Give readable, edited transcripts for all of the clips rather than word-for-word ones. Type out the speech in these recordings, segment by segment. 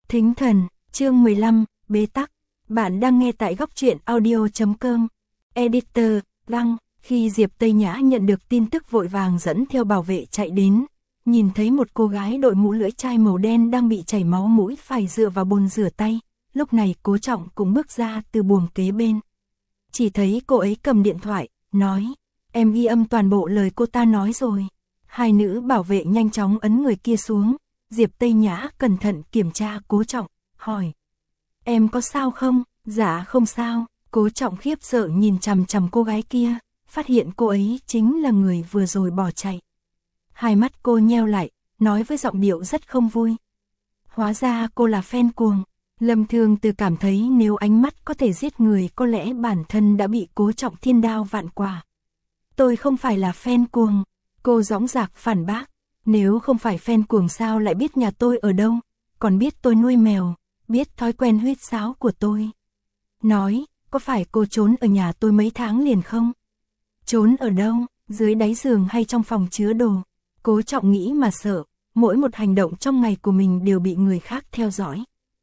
Thính thần, chương 15, bế tắc. Bạn đang nghe tại góc truyện audio.com. Editor, Đăng. Khi Diệp Tây Nhã nhận được tin tức vội vàng dẫn theo bảo vệ chạy đến, nhìn thấy một cô gái đội mũ lưỡi chai màu đen đang bị chảy máu mũi phải dựa vào bồn rửa tay. Lúc này Cố Trọng cũng bước ra từ buồng kế bên. Chỉ thấy cô ấy cầm điện thoại, nói, em ghi âm toàn bộ lời cô ta nói rồi. Hai nữ bảo vệ nhanh chóng ấn người kia xuống. Diệp Tây Nhã cẩn thận kiểm tra Cố Trọng, hỏi, em có sao không? Dạ không sao. Cố Trọng khiếp sợ nhìn chằm chằm cô gái kia, phát hiện cô ấy chính là người vừa rồi bỏ chạy. Hai mắt cô nheo lại, nói với giọng điệu rất không vui. Hóa ra cô là fan cuồng. Lâm Thương Từ cảm thấy nếu ánh mắt có thể giết người có lẽ bản thân đã bị Cố Trọng thiên đao vạn quả. Tôi không phải là fan cuồng. Cô dõng dạc phản bác. Nếu không phải fan cuồng sao lại biết nhà tôi ở đâu, còn biết tôi nuôi mèo, biết thói quen huýt sáo của tôi. Nói, có phải cô trốn ở nhà tôi mấy tháng liền không? Trốn ở đâu, dưới đáy giường hay trong phòng chứa đồ? Cố Trọng nghĩ mà sợ, mỗi một hành động trong ngày của mình đều bị người khác theo dõi.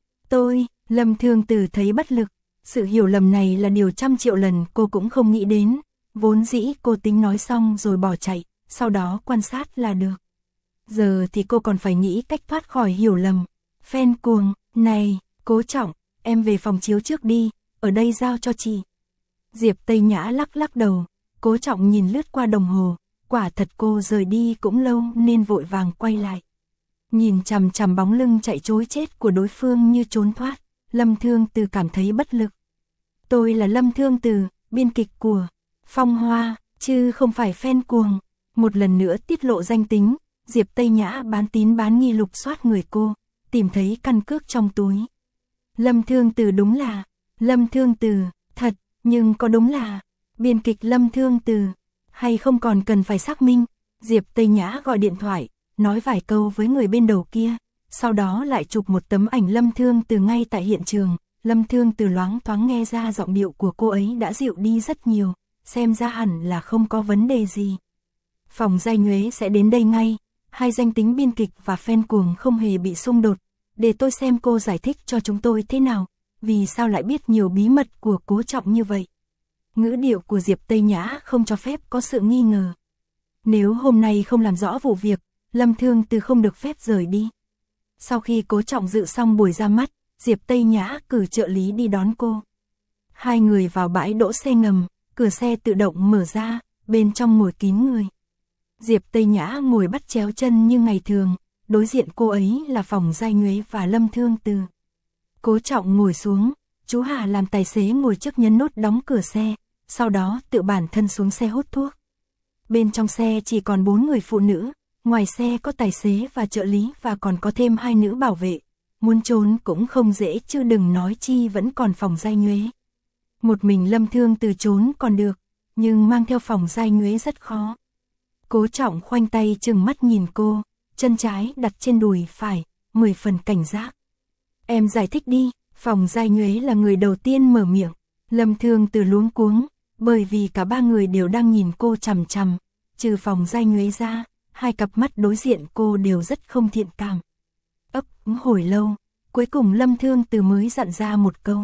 Lâm Thương Từ thấy bất lực, sự hiểu lầm này là điều 100 triệu lần cô cũng không nghĩ đến, vốn dĩ cô tính nói xong rồi bỏ chạy, sau đó quan sát là được. Giờ thì cô còn phải nghĩ cách thoát khỏi hiểu lầm. Fan cuồng, này, Cố Trọng, em về phòng chiếu trước đi, ở đây giao cho chị. Diệp Tây Nhã lắc lắc đầu, Cố Trọng nhìn lướt qua đồng hồ, quả thật cô rời đi cũng lâu nên vội vàng quay lại. Nhìn chằm chằm bóng lưng chạy trối chết của đối phương như trốn thoát, Lâm Thương Từ cảm thấy bất lực. Tôi là Lâm Thương Từ, biên kịch của Phong Hoa, chứ không phải fan cuồng. Một lần nữa tiết lộ danh tính. Diệp Tây Nhã bán tín bán nghi lục soát người cô, tìm thấy căn cước trong túi. Lâm Thương Từ đúng là, Lâm Thương Từ, thật, nhưng có đúng là, biên kịch Lâm Thương Từ, hay không còn cần phải xác minh. Diệp Tây Nhã gọi điện thoại, nói vài câu với người bên đầu kia, sau đó lại chụp một tấm ảnh Lâm Thương Từ ngay tại hiện trường. Lâm Thương Từ loáng thoáng nghe ra giọng điệu của cô ấy đã dịu đi rất nhiều, xem ra hẳn là không có vấn đề gì. Phòng Giai Nhuế sẽ đến đây ngay. Hai danh tính biên kịch và fan cuồng không hề bị xung đột, để tôi xem cô giải thích cho chúng tôi thế nào, vì sao lại biết nhiều bí mật của Cố Trọng như vậy. Ngữ điệu của Diệp Tây Nhã không cho phép có sự nghi ngờ. Nếu hôm nay không làm rõ vụ việc, Lâm Thương Từ không được phép rời đi. Sau khi Cố Trọng dự xong buổi ra mắt, Diệp Tây Nhã cử trợ lý đi đón cô. Hai người vào bãi đỗ xe ngầm, cửa xe tự động mở ra, bên trong ngồi kín người. Diệp Tây Nhã ngồi bắt chéo chân như ngày thường, đối diện cô ấy là Phòng Giai Nhuế và Lâm Thương Từ. Cố Trọng ngồi xuống, chú Hà làm tài xế ngồi trước nhấn nút đóng cửa xe, sau đó tự bản thân xuống xe hút thuốc. Bên trong xe chỉ còn 4 người phụ nữ, ngoài xe có tài xế và trợ lý và còn có thêm 2 nữ bảo vệ. Muốn trốn cũng không dễ chứ đừng nói chi vẫn còn Phòng Giai Nhuế. Một mình Lâm Thương Từ trốn còn được, nhưng mang theo Phòng Giai Nhuế rất khó. Cố Trọng khoanh tay chừng mắt nhìn cô, chân trái đặt trên đùi phải, 10 phần cảnh giác. Em giải thích đi. Phòng Giai Nhuế là người đầu tiên mở miệng. Lâm Thương Từ luống cuống, bởi vì cả ba người đều đang nhìn cô chằm chằm, trừ Phòng Giai Nhuế ra, hai cặp mắt đối diện cô đều rất không thiện cảm. Ấp hồi lâu, cuối cùng Lâm Thương Từ mới dặn ra một câu.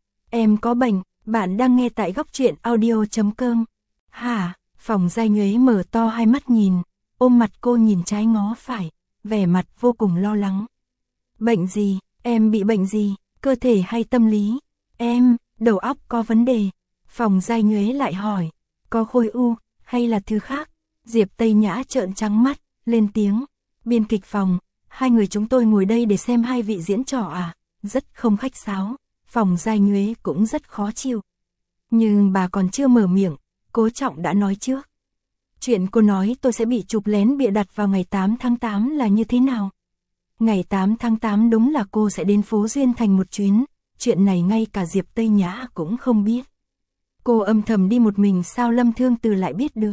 Em có bệnh, bạn đang nghe tại góc truyện audio.com. Hả? Phòng Giai Nhuế mở to hai mắt nhìn, ôm mặt cô nhìn trái ngó phải, vẻ mặt vô cùng lo lắng. Bệnh gì? Em bị bệnh gì? Cơ thể hay tâm lý? Em, đầu óc có vấn đề. Phòng Giai Nhuế lại hỏi, có khối u, hay là thứ khác? Diệp Tây Nhã trợn trắng mắt, lên tiếng. Biên kịch Phòng, hai người chúng tôi ngồi đây để xem hai vị diễn trò à? Rất không khách sáo. Phòng Giai Nhuế cũng rất khó chịu. Nhưng bà còn chưa mở miệng, Cố Trọng đã nói trước. Chuyện cô nói tôi sẽ bị chụp lén bịa đặt vào ngày 8 tháng 8 là như thế nào? Ngày 8 tháng 8 đúng là cô sẽ đến phố Duyên Thành một chuyến, chuyện này ngay cả Diệp Tây Nhã cũng không biết. Cô âm thầm đi một mình sao Lâm Thương Từ lại biết được?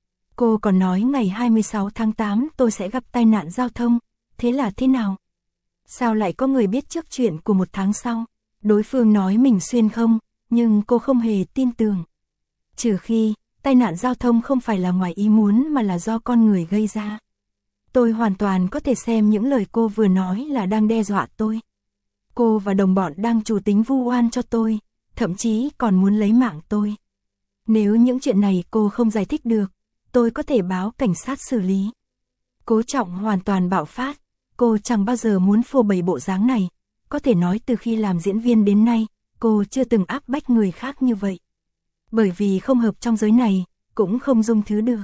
Cô còn nói ngày 26 tháng 8 tôi sẽ gặp tai nạn giao thông, thế là thế nào? Sao lại có người biết trước chuyện của một tháng sau? Đối phương nói mình xuyên không, nhưng cô không hề tin tưởng. Trừ khi, tai nạn giao thông không phải là ngoài ý muốn mà là do con người gây ra. Tôi hoàn toàn có thể xem những lời cô vừa nói là đang đe dọa tôi. cô và đồng bọn đang chủ tính vu oan cho tôi, thậm chí còn muốn lấy mạng tôi. Nếu những chuyện này cô không giải thích được, tôi có thể báo cảnh sát xử lý. Cố Trọng hoàn toàn bạo phát, cô chẳng bao giờ muốn phô bày bộ dáng này, có thể nói từ khi làm diễn viên đến nay, cô chưa từng áp bách người khác như vậy. Bởi vì không hợp trong giới này, cũng không dung thứ được.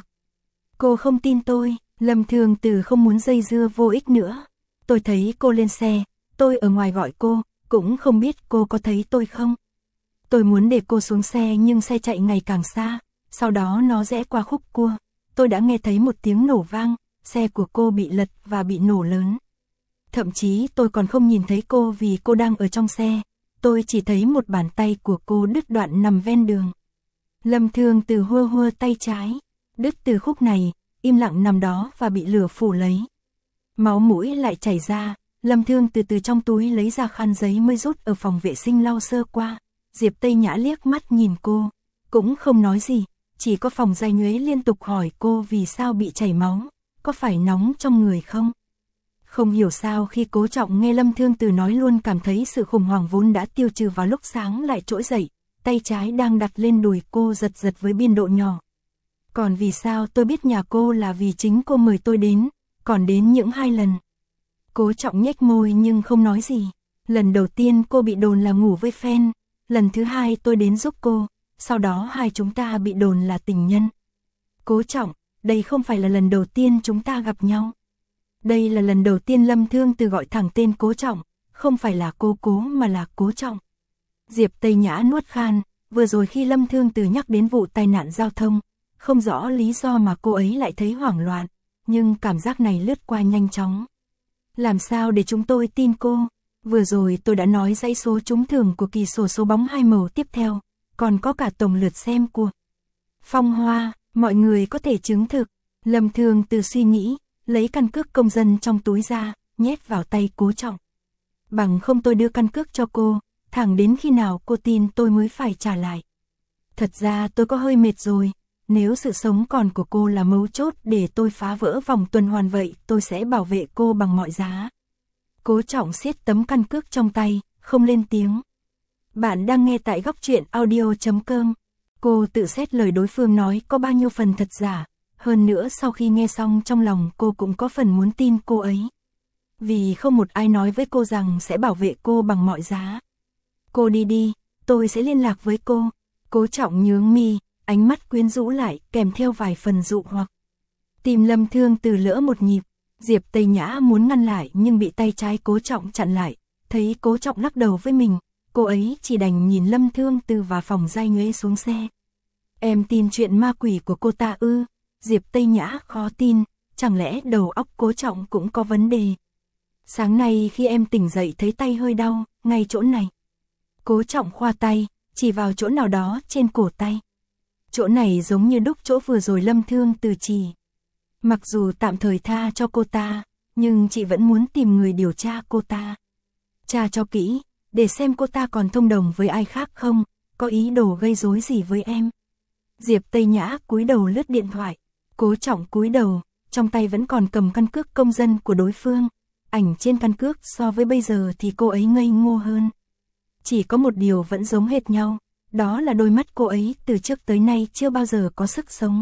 Cô không tin tôi, Lâm Thương Từ không muốn dây dưa vô ích nữa. Tôi thấy cô lên xe, tôi ở ngoài gọi cô, cũng không biết cô có thấy tôi không. Tôi muốn để cô xuống xe nhưng xe chạy ngày càng xa, sau đó nó rẽ qua khúc cua. Tôi đã nghe thấy một tiếng nổ vang, xe của cô bị lật và bị nổ lớn. Thậm chí tôi còn không nhìn thấy cô vì cô đang ở trong xe, tôi chỉ thấy một bàn tay của cô đứt đoạn nằm ven đường. Lâm Thương Từ hua hua tay trái, đứt từ khúc này, im lặng nằm đó và bị lửa phủ lấy. Máu mũi lại chảy ra, Lâm Thương từ trong túi lấy ra khăn giấy mới rút ở phòng vệ sinh lau sơ qua. Diệp Tây Nhã liếc mắt nhìn cô, cũng không nói gì, chỉ có Phòng Giai Nhuế liên tục hỏi cô vì sao bị chảy máu, có phải nóng trong người không? Không hiểu sao khi Cố Trọng nghe Lâm Thương Từ nói luôn cảm thấy sự khủng hoảng vốn đã tiêu trừ vào lúc sáng lại trỗi dậy, tay trái đang đặt lên đùi cô giật giật với biên độ nhỏ. Còn vì sao tôi biết nhà cô là vì chính cô mời tôi đến, còn đến những 2 lần. Cố Trọng nhếch môi nhưng không nói gì. Lần đầu tiên cô bị đồn là ngủ với fan, lần thứ 2 tôi đến giúp cô, sau đó hai chúng ta bị đồn là tình nhân. Cố Trọng, đây không phải là lần đầu tiên chúng ta gặp nhau. Đây là lần đầu tiên Lâm Thương Từ gọi thẳng tên Cố Trọng, không phải là cô Cố mà là Cố Trọng. Diệp Tây Nhã nuốt khan, vừa rồi khi Lâm Thương Từ nhắc đến vụ tai nạn giao thông, không rõ lý do mà cô ấy lại thấy hoảng loạn, nhưng cảm giác này lướt qua nhanh chóng. Làm sao để chúng tôi tin cô? Vừa rồi tôi đã nói dãy số trúng thưởng của kỳ sổ số bóng 2 màu tiếp theo, còn có cả tổng lượt xem của Phong Hoa, mọi người có thể chứng thực. Lâm Thương Từ suy nghĩ, lấy căn cước công dân trong túi ra, nhét vào tay Cố Trọng. Bằng không tôi đưa căn cước cho cô, thẳng đến khi nào cô tin tôi mới phải trả lại. Thật ra tôi có hơi mệt rồi, nếu sự sống còn của cô là mấu chốt để tôi phá vỡ vòng tuần hoàn vậy, tôi sẽ bảo vệ cô bằng mọi giá. Cố Trọng siết tấm căn cước trong tay, không lên tiếng. Bạn đang nghe tại Góc Truyện Audio.com. Cô tự xét lời đối phương nói có bao nhiêu phần thật giả, hơn nữa sau khi nghe xong trong lòng cô cũng có phần muốn tin cô ấy. Vì không một ai nói với cô rằng sẽ bảo vệ cô bằng mọi giá. Cô đi đi, tôi sẽ liên lạc với cô. Cố Trọng nhướng mi, ánh mắt quyến rũ lại kèm theo vài phần dụ hoặc. Tim Lâm Thương Từ lỡ một nhịp, Diệp Tây Nhã muốn ngăn lại nhưng bị tay trái Cố Trọng chặn lại, thấy Cố Trọng lắc đầu với mình, cô ấy chỉ đành nhìn Lâm Thương Từ và Phòng Giai Nhuế xuống xe. Em tin chuyện ma quỷ của cô ta ư? Diệp Tây Nhã khó tin, chẳng lẽ đầu óc Cố Trọng cũng có vấn đề? Sáng nay khi em tỉnh dậy thấy tay hơi đau, ngay chỗ này. Cố Trọng khoa tay, chỉ vào chỗ nào đó trên cổ tay. Chỗ này giống như đúc chỗ vừa rồi Lâm Thương Từ chỉ. Mặc dù tạm thời tha cho cô ta, nhưng chị vẫn muốn tìm người điều tra cô ta. Tra cho kỹ, để xem cô ta còn thông đồng với ai khác không, có ý đồ gây rối gì với em. Diệp Tây Nhã cúi đầu lướt điện thoại, Cố Trọng cúi đầu, trong tay vẫn còn cầm căn cước công dân của đối phương. Ảnh trên căn cước so với bây giờ thì cô ấy ngây ngô hơn. Chỉ có một điều vẫn giống hệt nhau, đó là đôi mắt cô ấy từ trước tới nay chưa bao giờ có sức sống.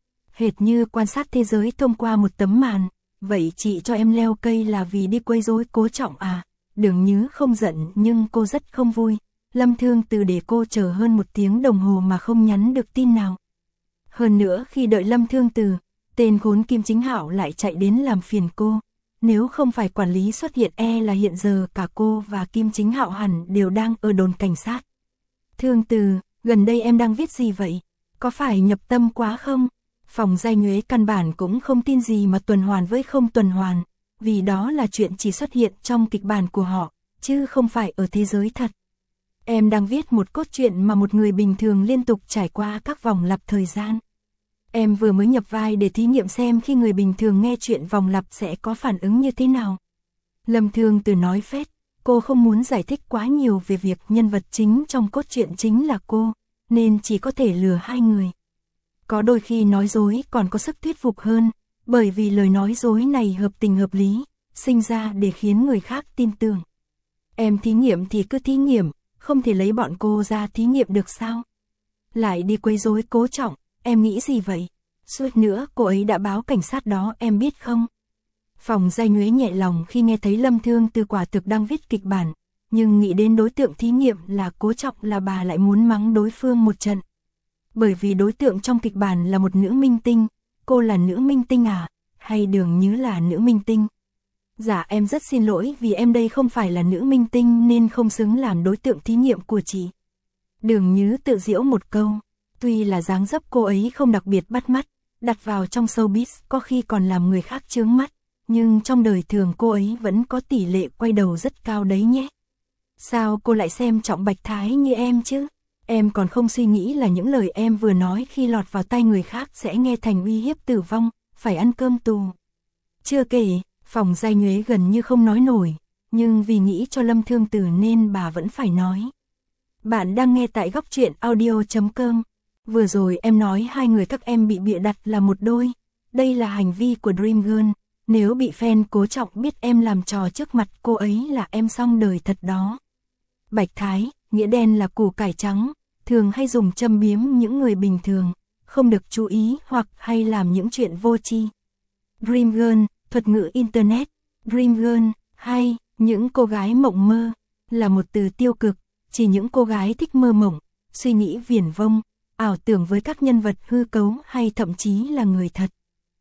Hệt như quan sát thế giới thông qua một tấm màn. Vậy chị cho em leo cây là vì đi quấy rối Cố Trọng à? Đường Nhứ không giận nhưng cô rất không vui. Lâm Thương Từ để cô chờ hơn 1 tiếng đồng hồ mà không nhắn được tin nào. Hơn nữa khi đợi Lâm Thương Từ, tên khốn Kim Chính Hạo lại chạy đến làm phiền cô. Nếu không phải quản lý xuất hiện là hiện giờ cả cô và Kim Chính Hạo hẳn đều đang ở đồn cảnh sát. Thương Từ, gần đây em đang viết gì vậy? Có phải nhập tâm quá không? Phòng Giai Nhuế căn bản cũng không tin gì mà tuần hoàn với không tuần hoàn, vì đó là chuyện chỉ xuất hiện trong kịch bản của họ, chứ không phải ở thế giới thật. Em đang viết một cốt truyện mà một người bình thường liên tục trải qua các vòng lặp thời gian. Em vừa mới nhập vai để thí nghiệm xem khi người bình thường nghe chuyện vòng lặp sẽ có phản ứng như thế nào. Lâm Thương Từ nói phét, cô không muốn giải thích quá nhiều về việc nhân vật chính trong cốt truyện chính là cô, nên chỉ có thể lừa hai người. Có đôi khi nói dối còn có sức thuyết phục hơn, bởi vì lời nói dối này hợp tình hợp lý, sinh ra để khiến người khác tin tưởng. Em thí nghiệm thì cứ thí nghiệm, không thể lấy bọn cô ra thí nghiệm được sao? Lại đi quấy rối Cố Trọng, em nghĩ gì vậy? Suýt nữa cô ấy đã báo cảnh sát đó em biết không? Phòng Giai Nhuế nhẹ lòng khi nghe thấy Lâm Thương Từ quả thực đang viết kịch bản, nhưng nghĩ đến đối tượng thí nghiệm là Cố Trọng là bà lại muốn mắng đối phương một trận. Bởi vì đối tượng trong kịch bản là một nữ minh tinh, cô là nữ minh tinh à, hay Đường Như là nữ minh tinh? Dạ em rất xin lỗi vì em đây không phải là nữ minh tinh nên không xứng làm đối tượng thí nghiệm của chị. Đường Như tự giễu một câu, tuy là dáng dấp cô ấy không đặc biệt bắt mắt, đặt vào trong showbiz có khi còn làm người khác chướng mắt, nhưng trong đời thường cô ấy vẫn có tỷ lệ quay đầu rất cao đấy nhé. Sao cô lại xem trọng Bạch Thái như em chứ? Em còn không suy nghĩ là những lời em vừa nói khi lọt vào tai người khác sẽ nghe thành uy hiếp tử vong, phải ăn cơm tù. Chưa kể, Phòng Giai Nhuế gần như không nói nổi, nhưng vì nghĩ cho Lâm Thương Từ nên bà vẫn phải nói. Bạn đang nghe tại góc truyện audio.com. Vừa rồi em nói hai người các em bị bịa đặt là một đôi. Đây là hành vi của Dream Girl. Nếu bị fan Cố Trọng biết em làm trò trước mặt cô ấy là em xong đời thật đó. Bạch Thái, nghĩa đen là củ cải trắng, thường hay dùng châm biếm những người bình thường, không được chú ý hoặc hay làm những chuyện vô tri. Dream Girl, thuật ngữ Internet. Dream Girl, hay, những cô gái mộng mơ, là một từ tiêu cực, chỉ những cô gái thích mơ mộng, suy nghĩ viển vông, ảo tưởng với các nhân vật hư cấu hay thậm chí là người thật.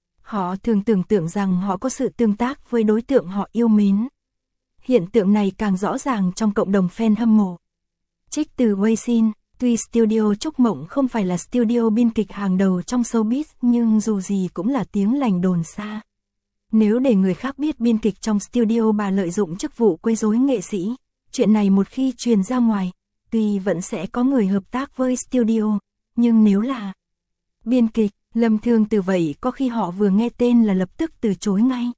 Họ thường tưởng tượng rằng họ có sự tương tác với đối tượng họ yêu mến. Hiện tượng này càng rõ ràng trong cộng đồng fan hâm mộ. Trích từ Weixin, tuy studio Trúc Mộng không phải là studio biên kịch hàng đầu trong showbiz nhưng dù gì cũng là tiếng lành đồn xa. Nếu để người khác biết biên kịch trong studio bà lợi dụng chức vụ quấy rối nghệ sĩ, chuyện này một khi truyền ra ngoài, tuy vẫn sẽ có người hợp tác với studio, nhưng nếu là biên kịch, Lâm Thương Từ vậy có khi họ vừa nghe tên là lập tức từ chối ngay.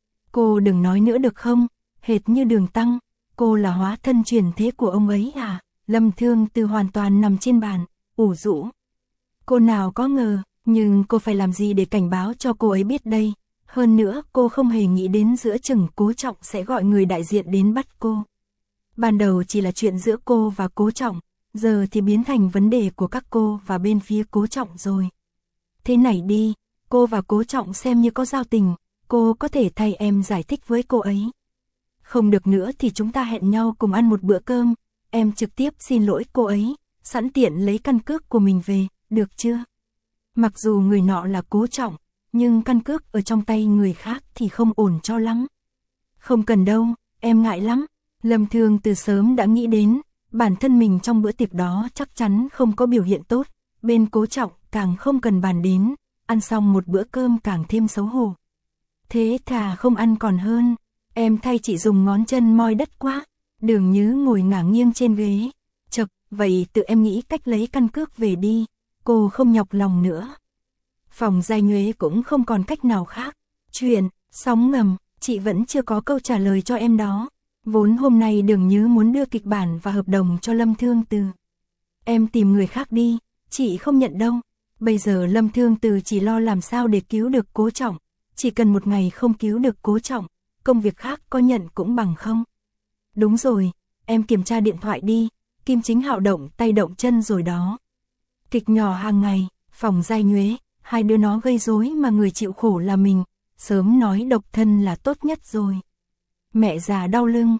Cô đừng nói nữa được không, hệt như Đường Tăng, cô là hóa thân truyền thế của ông ấy à? Lâm Thương Từ hoàn toàn nằm trên bàn, ủ rũ. Cô nào có ngờ, nhưng cô phải làm gì để cảnh báo cho cô ấy biết đây? Hơn nữa cô không hề nghĩ đến giữa chừng Cố Trọng sẽ gọi người đại diện đến bắt cô. Ban đầu chỉ là chuyện giữa cô và Cố Trọng, giờ thì biến thành vấn đề của các cô và bên phía Cố Trọng rồi. Thế này đi, cô và Cố Trọng xem như có giao tình, cô có thể thay em giải thích với cô ấy. Không được nữa thì chúng ta hẹn nhau cùng ăn một bữa cơm, em trực tiếp xin lỗi cô ấy, sẵn tiện lấy căn cước của mình về, được chưa? Mặc dù người nọ là Cố Trọng, nhưng căn cước ở trong tay người khác thì không ổn cho lắm. Không cần đâu, em ngại lắm. Lâm Thương từ sớm đã nghĩ đến, bản thân mình trong bữa tiệc đó chắc chắn không có biểu hiện tốt, bên Cố Trọng càng không cần bàn đến, ăn xong một bữa cơm càng thêm xấu hổ. Thế thà không ăn còn hơn, em thay chị dùng ngón chân moi đất quá. Đường Như ngồi ngả nghiêng trên ghế, chậc, vậy tự em nghĩ cách lấy căn cước về đi, cô không nhọc lòng nữa. Phòng Giai Nhuế cũng không còn cách nào khác. Chuyện, sóng ngầm, chị vẫn chưa có câu trả lời cho em đó. Vốn hôm nay Đường Như muốn đưa kịch bản và hợp đồng cho Lâm Thương Từ. Em tìm người khác đi, chị không nhận đâu. Bây giờ Lâm Thương Từ chỉ lo làm sao để cứu được Cố Trọng. Chỉ cần một ngày không cứu được Cố Trọng, công việc khác có nhận cũng bằng không. Đúng rồi, em kiểm tra điện thoại đi, Kim Chính Hạo động tay động chân rồi đó. Kịch nhỏ hàng ngày, Phòng Giai Nhuế, hai đứa nó gây rối mà người chịu khổ là mình, sớm nói độc thân là tốt nhất rồi. Mẹ già đau lưng,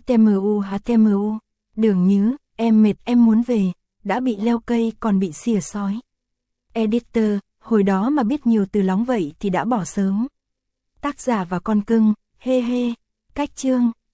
HTMU, Đường Như, em mệt em muốn về, đã bị leo cây còn bị xỉa sói. Editor, hồi đó mà biết nhiều từ lóng vậy thì đã bỏ sớm. Tác giả và con cưng, he he, cách chương.